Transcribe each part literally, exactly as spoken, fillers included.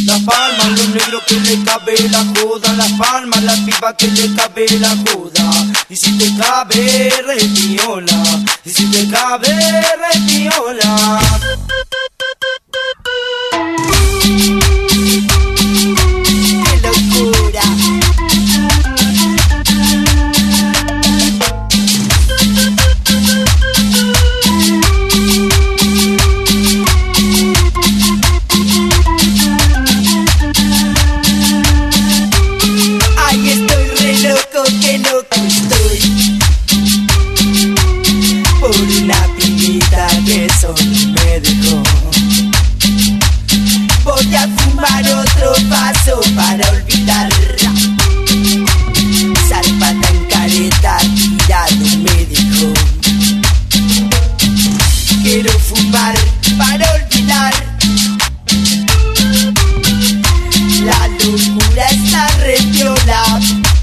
Las palmas, los negros que le cabe la joda. Las palmas, las pipas que le cabe la joda. Y si te cabe, retiola. Y si te cabe, retiola. ¡Qué locura! Que loco estoy por una pibita que solo me dejó. Voy a fumar otro paso para olvidarla. Zarpa tan careta tirado me dejó. Quiero fumar para olvidar. La locura está re viola.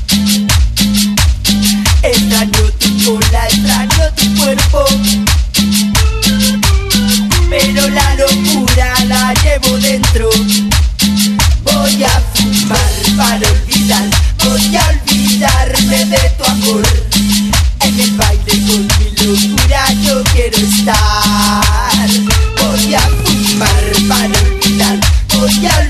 Extraño tu cola, extraño tu cuerpo, pero la locura la llevo dentro. Voy a fumar para olvidar, voy a olvidarme de tu amor. En el baile con mi locura yo quiero estar. Voy a fumar para olvidar, voy a